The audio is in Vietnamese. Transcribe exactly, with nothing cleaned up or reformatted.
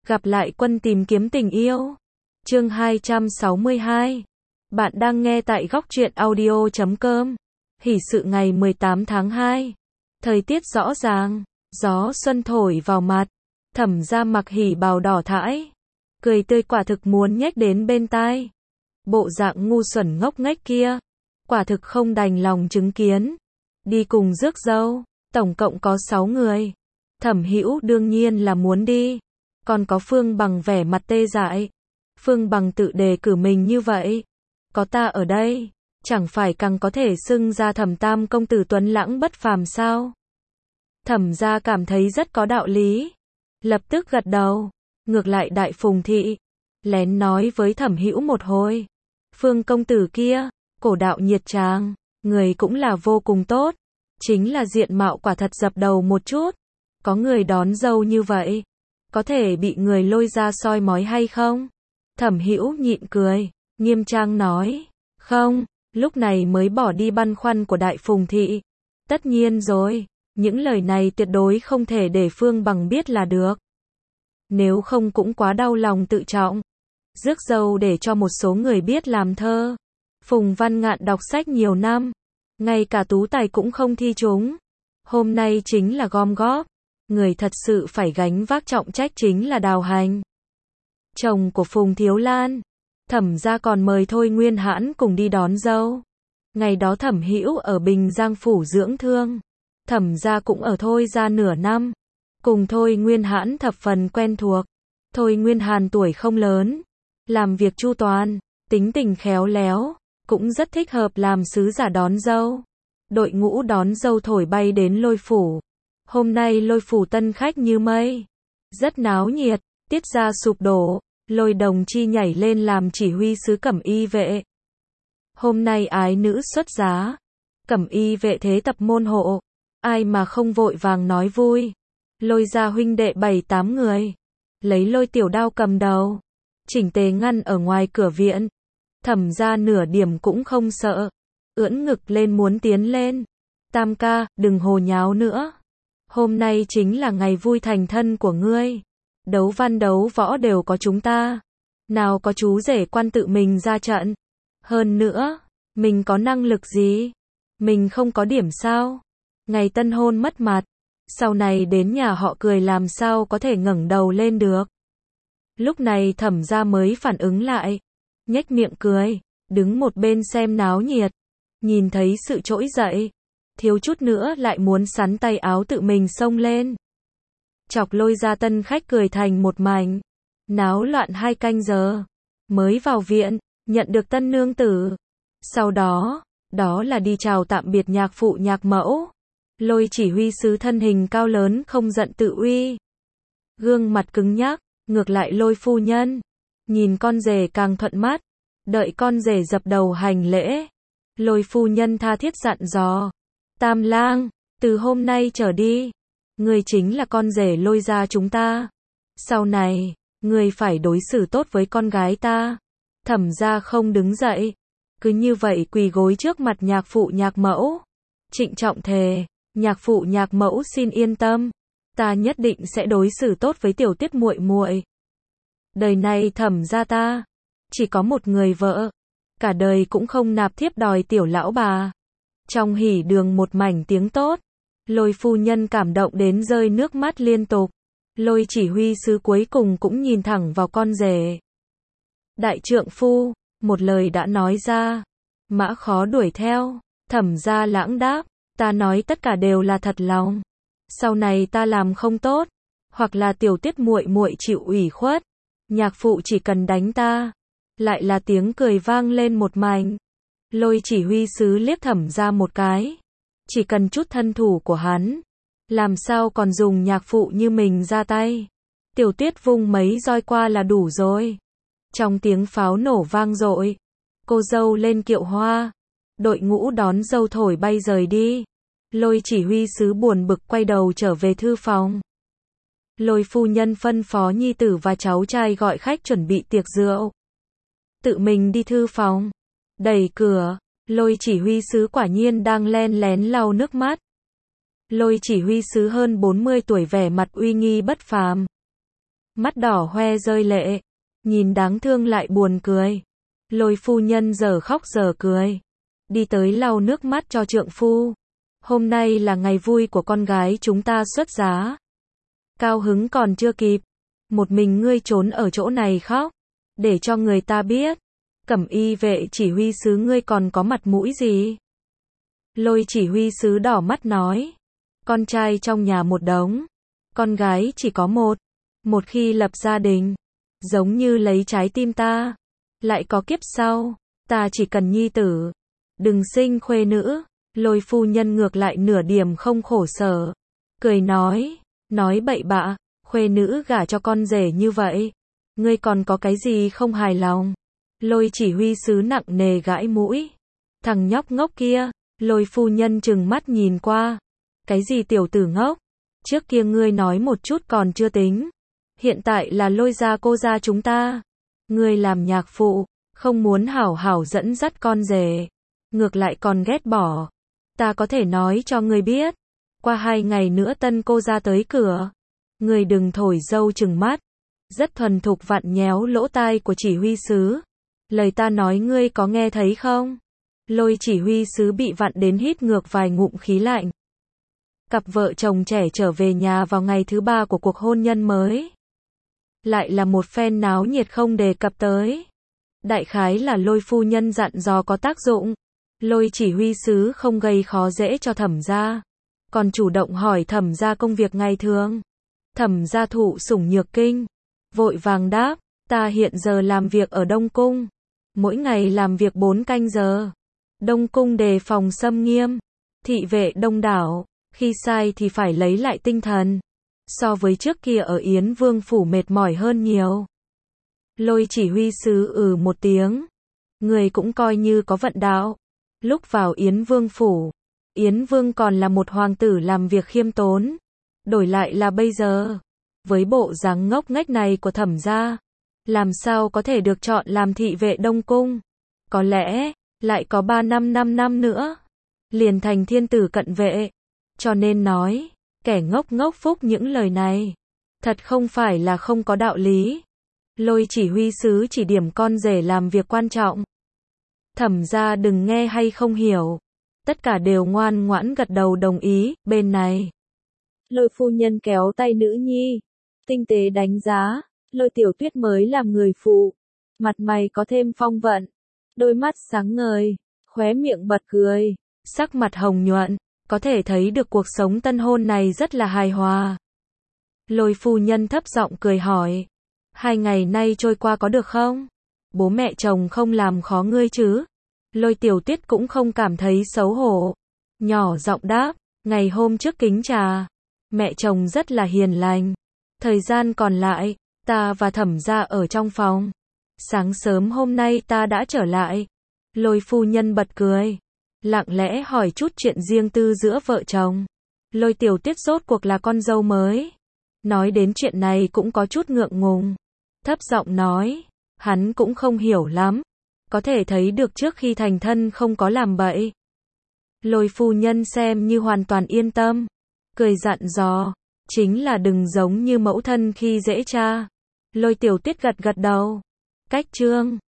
Gặp lại quân tìm kiếm tình yêu. Chương hai trăm sáu mươi hai. Bạn đang nghe tại góc truyện audio chấm com. Hỷ sự ngày mười tám tháng hai. Thời tiết rõ ràng, gió xuân thổi vào mặt. Thẩm Gia mặc hỉ bào đỏ thẫy, cười tươi quả thực muốn nhếch đến bên tai. Bộ dạng ngu xuẩn ngốc nghếch kia, quả thực không đành lòng chứng kiến. Đi cùng rước dâu, tổng cộng có sáu người. Thẩm Hữu đương nhiên là muốn đi, còn có Phương Bằng vẻ mặt tê dại. Phương Bằng tự đề cử mình như vậy, có ta ở đây, chẳng phải càng có thể xưng ra Thẩm Tam công tử tuấn lãng bất phàm sao? Thẩm Gia cảm thấy rất có đạo lý, lập tức gật đầu. Ngược lại Đại Phùng thị lén nói với Thẩm Hữu một hồi, Phương công tử kia, cổ đạo nhiệt tràng, người cũng là vô cùng tốt, chính là diện mạo quả thật dập đầu một chút. Có người đón dâu như vậy, có thể bị người lôi ra soi mói hay không? Thẩm Hữu nhịn cười, nghiêm trang nói, không, lúc này mới bỏ đi băn khoăn của Đại Phùng thị. Tất nhiên rồi, những lời này tuyệt đối không thể để Phương Bằng biết là được. Nếu không cũng quá đau lòng tự trọng. Rước dâu để cho một số người biết làm thơ. Phùng Văn Ngạn đọc sách nhiều năm, ngay cả tú tài cũng không thi trúng. Hôm nay chính là gom góp. Người thật sự phải gánh vác trọng trách chính là Đào Hành, chồng của Phùng Thiếu Lan. Thẩm Gia còn mời Thôi Nguyên Hãn cùng đi đón dâu. Ngày đó Thẩm Hữu ở Bình Giang phủ dưỡng thương, Thẩm Gia cũng ở Thôi gia nửa năm, cùng Thôi Nguyên Hãn thập phần quen thuộc. Thôi Nguyên Hàn tuổi không lớn, làm việc chu toàn, tính tình khéo léo, cũng rất thích hợp làm sứ giả đón dâu. Đội ngũ đón dâu thổi bay đến Lôi phủ. Hôm nay Lôi phủ tân khách như mây, rất náo nhiệt. Tiết ra sụp đổ, Lôi Đồng Chi nhảy lên làm chỉ huy sứ Cẩm Y vệ. Hôm nay ái nữ xuất giá, Cẩm Y vệ thế tập môn hộ, ai mà không vội vàng nói vui. Lôi gia huynh đệ bảy tám người, lấy Lôi tiểu đao cầm đầu, chỉnh tề ngăn ở ngoài cửa viện. Thẩm Gia nửa điểm cũng không sợ, ưỡn ngực lên muốn tiến lên. Tam ca, đừng hồ nháo nữa. Hôm nay chính là ngày vui thành thân của ngươi. Đấu văn đấu võ đều có chúng ta. Nào có chú rể quan tự mình ra trận. Hơn nữa, mình có năng lực gì? Mình không có điểm sao? Ngày tân hôn mất mặt, sau này đến nhà họ cười làm sao có thể ngẩng đầu lên được. Lúc này Thẩm Gia mới phản ứng lại, nhếch miệng cười, đứng một bên xem náo nhiệt. Nhìn thấy sự trỗi dậy, thiếu chút nữa lại muốn sắn tay áo tự mình xông lên. Chọc Lôi gia tân khách cười thành một mảnh. Náo loạn hai canh giờ, mới vào viện, nhận được tân nương tử. Sau đó, đó là đi chào tạm biệt nhạc phụ nhạc mẫu. Lôi chỉ huy sứ thân hình cao lớn không giận tự uy, gương mặt cứng nhắc. Ngược lại Lôi phu nhân, nhìn con rể càng thuận mắt. Đợi con rể dập đầu hành lễ, Lôi phu nhân tha thiết dặn dò, Tam lang, từ hôm nay trở đi, ngươi chính là con rể Lôi gia chúng ta. Sau này, ngươi phải đối xử tốt với con gái ta. Thẩm Gia không đứng dậy, cứ như vậy quỳ gối trước mặt nhạc phụ nhạc mẫu, trịnh trọng thề, nhạc phụ nhạc mẫu xin yên tâm, ta nhất định sẽ đối xử tốt với tiểu Tiết muội muội. Đời này Thẩm Gia ta chỉ có một người vợ, cả đời cũng không nạp thiếp đòi tiểu lão bà. Trong hỉ đường một mảnh tiếng tốt, Lôi phu nhân cảm động đến rơi nước mắt liên tục. Lôi chỉ huy sứ cuối cùng cũng nhìn thẳng vào con rể. Đại trượng phu, một lời đã nói ra, mã khó đuổi theo. Thẩm Gia lãng đáp, ta nói tất cả đều là thật lòng. Sau này ta làm không tốt, hoặc là tiểu Tiết muội muội chịu ủy khuất, nhạc phụ chỉ cần đánh ta. Lại là tiếng cười vang lên một mảnh. Lôi chỉ huy sứ liếc Thẩm Gia một cái, chỉ cần chút thân thủ của hắn, làm sao còn dùng nhạc phụ như mình ra tay. Tiểu Tiết vung mấy roi qua là đủ rồi. Trong tiếng pháo nổ vang dội, cô dâu lên kiệu hoa, đội ngũ đón dâu thổi bay rời đi. Lôi chỉ huy sứ buồn bực quay đầu trở về thư phòng. Lôi phu nhân phân phó nhi tử và cháu trai gọi khách chuẩn bị tiệc rượu, tự mình đi thư phòng. Đẩy cửa, Lôi chỉ huy sứ quả nhiên đang len lén lau nước mắt. Lôi chỉ huy sứ hơn bốn mươi tuổi vẻ mặt uy nghi bất phàm. mắt đỏ hoe rơi lệ, nhìn đáng thương lại buồn cười. Lôi phu nhân giờ khóc giờ cười, đi tới lau nước mắt cho trượng phu. Hôm nay là ngày vui của con gái chúng ta xuất giá. Cao hứng còn chưa kịp, một mình ngươi trốn ở chỗ này khóc, để cho người ta biết, Cẩm y vệ chỉ huy sứ ngươi còn có mặt mũi gì? Lôi chỉ huy sứ đỏ mắt nói, con trai trong nhà một đống, con gái chỉ có một, một khi lập gia đình, giống như lấy trái tim ta, lại có kiếp sau, ta chỉ cần nhi tử, đừng sinh khuê nữ. Lôi phu nhân ngược lại nửa điểm không khổ sở, cười nói, nói bậy bạ, khuê nữ gả cho con rể như vậy, ngươi còn có cái gì không hài lòng? Lôi chỉ huy sứ nặng nề gãi mũi, thằng nhóc ngốc kia. Lôi phu nhân trừng mắt nhìn qua, cái gì tiểu tử ngốc, trước kia ngươi nói một chút còn chưa tính, hiện tại là lôi gia cô gia chúng ta, ngươi làm nhạc phụ, không muốn hảo hảo dẫn dắt con rể, ngược lại còn ghét bỏ. Ta có thể nói cho ngươi biết, qua hai ngày nữa tân cô gia tới cửa, ngươi đừng thổi dâu chừng mắt. Rất thuần thục vặn nhéo lỗ tai của chỉ huy sứ, lời ta nói ngươi có nghe thấy không? Lôi chỉ huy sứ bị vặn đến hít ngược vài ngụm khí lạnh. Cặp vợ chồng trẻ trở về nhà vào ngày thứ ba của cuộc hôn nhân mới. Lại là một phen náo nhiệt không đề cập tới. Đại khái là lôi phu nhân dặn dò có tác dụng. Lôi chỉ huy sứ không gây khó dễ cho Thẩm gia, còn chủ động hỏi Thẩm gia công việc ngày thường. Thẩm gia thụ sủng nhược kinh, vội vàng đáp, ta hiện giờ làm việc ở Đông Cung, mỗi ngày làm việc bốn canh giờ. Đông Cung đề phòng xâm nghiêm, thị vệ đông đảo, khi sai thì phải lấy lại tinh thần. So với trước kia ở Yến Vương phủ mệt mỏi hơn nhiều. Lôi chỉ huy sứ ừ một tiếng, người cũng coi như có vận đạo. Lúc vào Yến Vương phủ, Yến Vương còn là một hoàng tử làm việc khiêm tốn, đổi lại là bây giờ, với bộ dáng ngốc nghếch này của Thẩm gia, làm sao có thể được chọn làm thị vệ Đông Cung? Có lẽ lại có ba năm năm năm nữa, liền thành thiên tử cận vệ. Cho nên nói, kẻ ngốc ngốc phúc những lời này, thật không phải là không có đạo lý. Lôi chỉ huy sứ chỉ điểm con rể làm việc quan trọng. Thẩm gia đừng nghe hay không hiểu, tất cả đều ngoan ngoãn gật đầu đồng ý. Bên này, Lôi phu nhân kéo tay nữ nhi, tinh tế đánh giá, Lôi tiểu tuyết mới làm người phụ, mặt mày có thêm phong vận, đôi mắt sáng ngời, khóe miệng bật cười, sắc mặt hồng nhuận, có thể thấy được cuộc sống tân hôn này rất là hài hòa. Lôi phu nhân thấp giọng cười hỏi, hai ngày nay trôi qua có được không? Bố mẹ chồng không làm khó ngươi chứ? Lôi tiểu tuyết cũng không cảm thấy xấu hổ, nhỏ giọng đáp, ngày hôm trước kính trà, mẹ chồng rất là hiền lành. Thời gian còn lại, ta và Thẩm gia ở trong phòng. Sáng sớm hôm nay ta đã trở lại. Lôi phu nhân bật cười, lặng lẽ hỏi chút chuyện riêng tư giữa vợ chồng. Lôi tiểu tuyết rốt cuộc là con dâu mới, nói đến chuyện này cũng có chút ngượng ngùng, thấp giọng nói, hắn cũng không hiểu lắm, có thể thấy được trước khi thành thân không có làm bậy. Lôi phu nhân xem như hoàn toàn yên tâm, cười dặn dò, chính là đừng giống như mẫu thân khi dễ cha. Lôi tiểu tuyết gật gật đầu. Cách chương